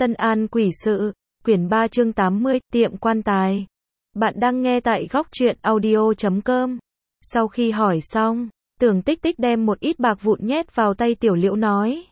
Tân An Quỷ Sự, quyển 3 chương 80, tiệm quan tài. Bạn đang nghe tại góc truyện audio.com. Sau khi hỏi xong, Tưởng Tích Tích đem một ít bạc vụn nhét vào tay Tiểu Liễu nói.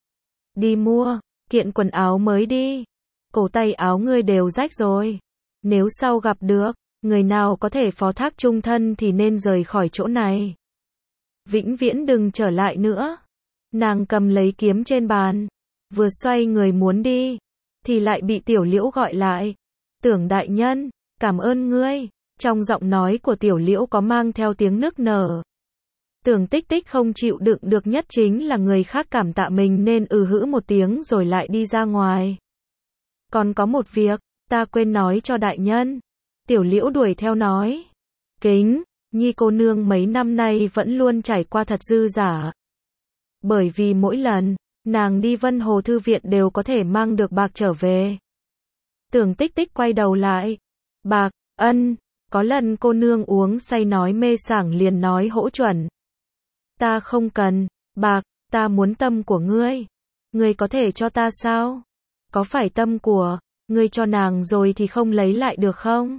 Đi mua, kiện quần áo mới đi. Cổ tay áo ngươi đều rách rồi. Nếu sau gặp được, người nào có thể phó thác chung thân thì nên rời khỏi chỗ này. Vĩnh viễn đừng trở lại nữa. Nàng cầm lấy kiếm trên bàn. Vừa xoay người muốn đi, thì lại bị Tiểu Liễu gọi lại. Tưởng đại nhân, cảm ơn ngươi. Trong giọng nói của Tiểu Liễu có mang theo tiếng nức nở. Tưởng Tích Tích không chịu đựng được nhất chính là người khác cảm tạ mình nên hữ một tiếng rồi lại đi ra ngoài. Còn có một việc, ta quên nói cho đại nhân. Tiểu Liễu đuổi theo nói. Kính, Nhi cô nương mấy năm nay vẫn luôn trải qua thật dư dả. Bởi vì mỗi lần nàng đi Vân Hồ Thư Viện đều có thể mang được bạc trở về. Tưởng Tích Tích quay đầu lại. Bạc, có lần cô nương uống say nói mê sảng liền nói hỗ chuẩn. Ta không cần, bạc, ta muốn tâm của ngươi. Ngươi có thể cho ta sao? Có phải tâm của ngươi cho nàng rồi thì không lấy lại được không?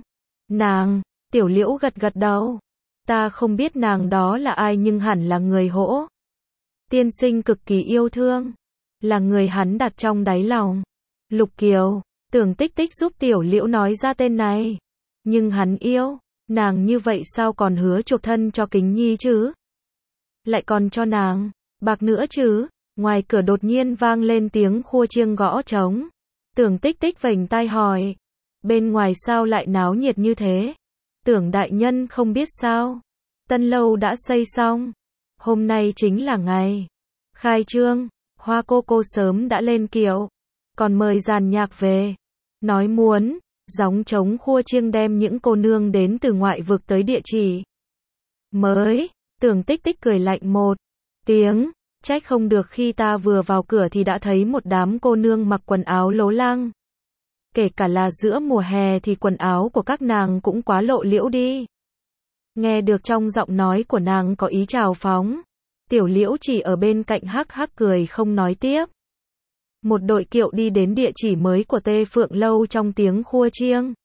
Tiểu Liễu gật gật đầu. Ta không biết nàng đó là ai nhưng hẳn là người Hỗ tiên sinh cực kỳ yêu thương. Là người hắn đặt trong đáy lòng. Lục Kiều, Tưởng Tích Tích giúp Tiểu Liễu nói ra tên này. Nhưng hắn yêu nàng như vậy sao còn hứa chuộc thân cho Kính Nhi chứ? Lại còn cho nàng bạc nữa chứ? Ngoài cửa đột nhiên vang lên tiếng khua chiêng gõ trống. Tưởng Tích Tích vểnh tai hỏi. Bên ngoài sao lại náo nhiệt như thế? Tưởng đại nhân không biết sao? Tân lâu đã xây xong. Hôm nay chính là ngày khai trương. Hoa cô sớm đã lên kiệu. Còn mời dàn nhạc về. Nói muốn gióng trống khua chiêng đem những cô nương đến từ ngoại vực tới địa chỉ mới. Tưởng Tích Tích cười lạnh một tiếng. Trách không được khi ta vừa vào cửa thì đã thấy một đám cô nương mặc quần áo lố lăng. Kể cả là giữa mùa hè thì quần áo của các nàng cũng quá lộ liễu đi. Nghe được trong giọng nói của nàng có ý trào phóng. Tiểu Liễu chỉ ở bên cạnh hắc hắc cười không nói tiếp. Một đội kiệu đi đến địa chỉ mới của Tê Phượng Lâu trong tiếng khua chiêng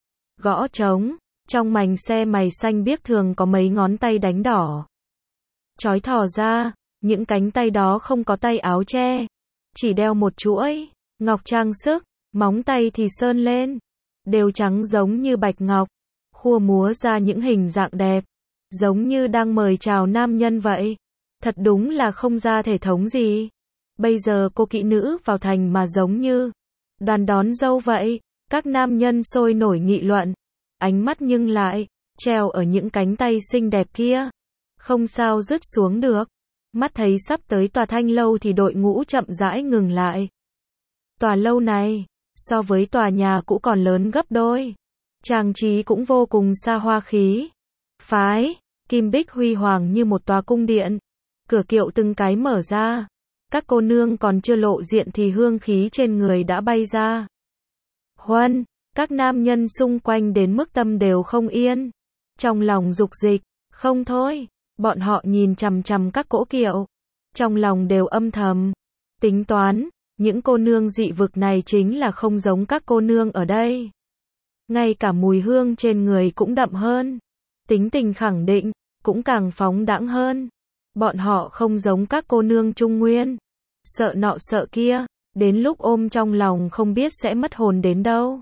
gõ trống. Trong mành xe mày xanh biếc thường có mấy ngón tay đánh đỏ chói thò ra. Những cánh tay đó không có tay áo che, chỉ đeo một chuỗi ngọc trang sức. Móng tay thì sơn lên, đều trắng giống như bạch ngọc, khua múa ra những hình dạng đẹp, giống như đang mời chào nam nhân vậy. Thật đúng là không ra thể thống gì. Bây giờ cô kỹ nữ vào thành mà giống như đoàn đón dâu vậy. Các nam nhân sôi nổi nghị luận, ánh mắt nhưng lại treo ở những cánh tay xinh đẹp kia, không sao dứt xuống được. Mắt thấy sắp tới tòa Thanh lâu thì đội ngũ chậm rãi ngừng lại. Tòa lâu này so với tòa nhà cũ còn lớn gấp đôi. Trang trí cũng vô cùng xa hoa khí phái, kim bích huy hoàng như một tòa cung điện. Cửa kiệu từng cái mở ra. Các cô nương còn chưa lộ diện thì hương khí trên người đã bay ra. Huân, các nam nhân xung quanh đến mức tâm đều không yên. Trong lòng dục dịch, không thôi. Bọn họ nhìn chằm chằm các cỗ kiệu. Trong lòng đều âm thầm tính toán. Những cô nương dị vực này chính là không giống các cô nương ở đây. Ngay cả mùi hương trên người cũng đậm hơn. Tính tình khẳng định, cũng càng phóng đãng hơn. Bọn họ không giống các cô nương Trung Nguyên. Sợ nọ sợ kia, đến lúc ôm trong lòng không biết sẽ mất hồn đến đâu.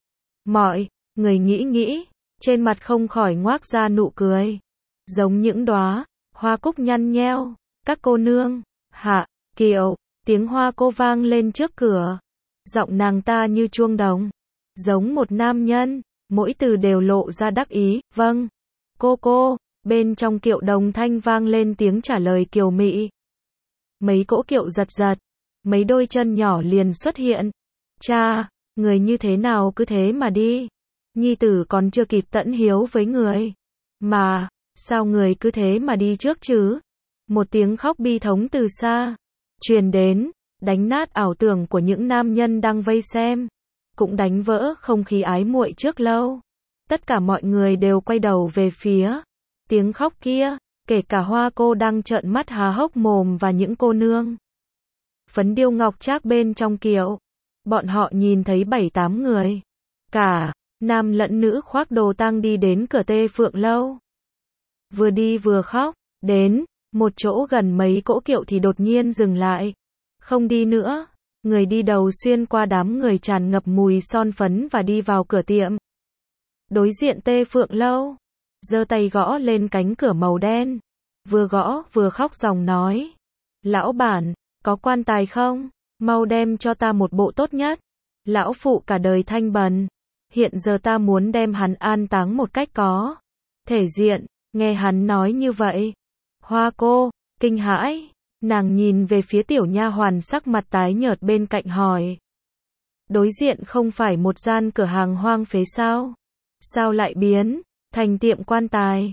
Mọi người nghĩ, trên mặt không khỏi ngoác ra nụ cười. Giống những đóa hoa cúc nhăn nheo. Các cô nương, hạ, kiệu. Tiếng hoa cô vang lên trước cửa. Giọng nàng ta như chuông đồng. Giống một nam nhân. Mỗi từ đều lộ ra đắc ý. Vâng. Cô. Bên trong kiệu đồng thanh vang lên tiếng trả lời kiều mị. Mấy cỗ kiệu giật giật. Mấy đôi chân nhỏ liền xuất hiện. Cha, người như thế nào cứ thế mà đi. Nhi tử còn chưa kịp tẫn hiếu với người. Mà, sao người cứ thế mà đi trước chứ? Một tiếng khóc bi thống từ xa truyền đến, đánh nát ảo tưởng của những nam nhân đang vây xem, cũng đánh vỡ không khí ái muội trước lâu. Tất cả mọi người đều quay đầu về phía tiếng khóc kia, kể cả Hoa cô đang trợn mắt há hốc mồm và những cô nương phấn điêu ngọc trác bên trong kiệu. Bọn họ nhìn thấy 7-8 người. Cả nam lẫn nữ khoác đồ tang đi đến cửa Tê Phượng Lâu. Vừa đi vừa khóc. Đến một chỗ gần mấy cỗ kiệu thì đột nhiên dừng lại. Không đi nữa. Người đi đầu xuyên qua đám người tràn ngập mùi son phấn và đi vào cửa tiệm. Đối diện Tê Phượng Lâu. Giơ tay gõ lên cánh cửa màu đen. Vừa gõ vừa khóc ròng nói. Lão bản, có quan tài không? Mau đem cho ta một bộ tốt nhất. Lão phụ cả đời thanh bần. Hiện giờ ta muốn đem hắn an táng một cách có thể diện. Nghe hắn nói như vậy. Hoa cô, kinh hãi. Nàng nhìn về phía tiểu nha hoàn sắc mặt tái nhợt bên cạnh hỏi. Đối diện không phải một gian cửa hàng hoang phế sao? Sao lại biến thành tiệm quan tài?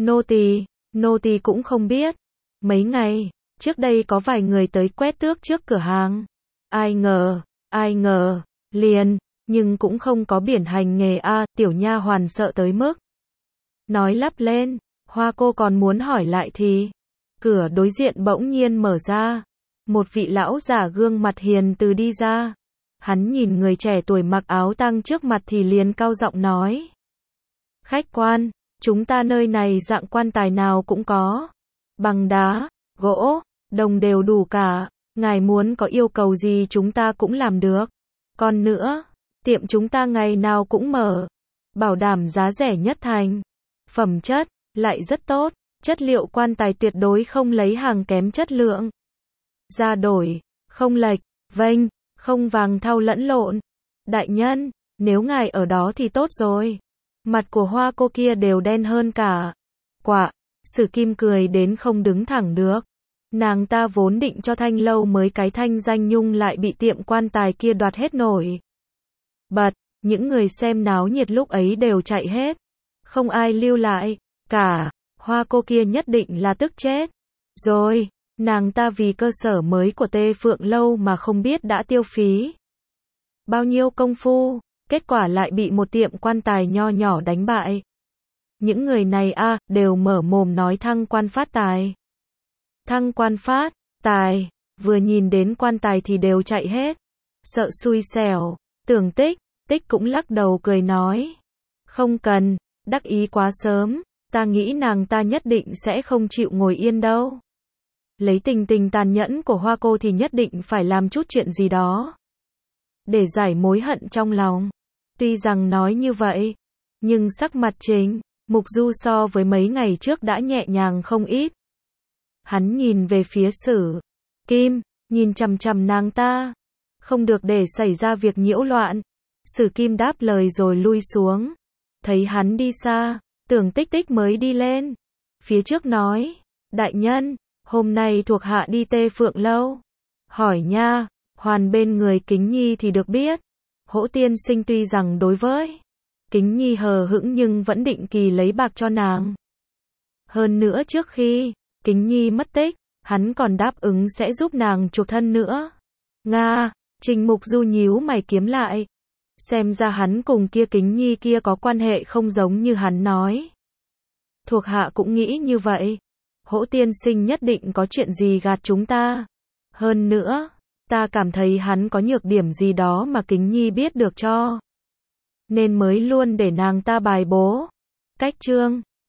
Nô tỳ cũng không biết. Mấy ngày trước đây có vài người tới quét tước trước cửa hàng. Ai ngờ, liền, nhưng cũng không có biển hành nghề a. Tiểu nha hoàn sợ tới mức nói lắp lên. Hoa cô còn muốn hỏi lại thì cửa đối diện bỗng nhiên mở ra. Một vị lão giả gương mặt hiền từ đi ra. Hắn nhìn người trẻ tuổi mặc áo tang trước mặt thì liền cao giọng nói. Khách quan, chúng ta nơi này dạng quan tài nào cũng có. Bằng đá, gỗ, đồng đều đủ cả. Ngài muốn có yêu cầu gì chúng ta cũng làm được. Còn nữa, tiệm chúng ta ngày nào cũng mở. Bảo đảm giá rẻ nhất thành. Phẩm chất lại rất tốt. Chất liệu quan tài tuyệt đối không lấy hàng kém chất lượng. Ra đổi, không lệch, vênh, không vàng thau lẫn lộn. Đại nhân, nếu ngài ở đó thì tốt rồi. Mặt của Hoa cô kia đều đen hơn cả. Quả, Sử Kim cười đến không đứng thẳng được. Nàng ta vốn định cho Thanh Lâu mới cái thanh danh nhung lại bị tiệm quan tài kia đoạt hết nổi. Bật, những người xem náo nhiệt lúc ấy đều chạy hết. Không ai lưu lại, cả. Hoa cô kia nhất định là tức chết. Rồi, nàng ta vì cơ sở mới của Tê Phượng Lâu mà không biết đã tiêu phí bao nhiêu công phu, kết quả lại bị một tiệm quan tài nho nhỏ đánh bại. Những người này đều mở mồm nói thăng quan phát tài. Thăng quan phát tài, vừa nhìn đến quan tài thì đều chạy hết. Sợ xui xẻo, Tưởng Tích cũng lắc đầu cười nói. Không cần, đắc ý quá sớm. Ta nghĩ nàng ta nhất định sẽ không chịu ngồi yên đâu. Lấy tình tàn nhẫn của Hoa cô thì nhất định phải làm chút chuyện gì đó. Để giải mối hận trong lòng. Tuy rằng nói như vậy, nhưng sắc mặt Trình Mục Du so với mấy ngày trước đã nhẹ nhàng không ít. Hắn nhìn về phía Sử Kim, nhìn chằm chằm nàng ta. Không được để xảy ra việc nhiễu loạn. Sử Kim đáp lời rồi lui xuống. Thấy hắn đi xa, Tưởng Tích mới đi lên. Phía trước nói, đại nhân, hôm nay thuộc hạ đi Tê Phượng Lâu. Hỏi nha, hoàn bên người Kính Nhi thì được biết. Hỗ tiên sinh tuy rằng đối với Kính Nhi hờ hững nhưng vẫn định kỳ lấy bạc cho nàng. Hơn nữa trước khi Kính Nhi mất tích, hắn còn đáp ứng sẽ giúp nàng chuộc thân nữa. Nga, Trình Mục Du nhíu mày kiếm lại. Xem ra hắn cùng kia Kính Nhi kia có quan hệ không giống như hắn nói. Thuộc hạ cũng nghĩ như vậy. Hỗ tiên sinh nhất định có chuyện gì gạt chúng ta. Hơn nữa, ta cảm thấy hắn có nhược điểm gì đó mà Kính Nhi biết được cho. Nên mới luôn để nàng ta bài bố. Cách chương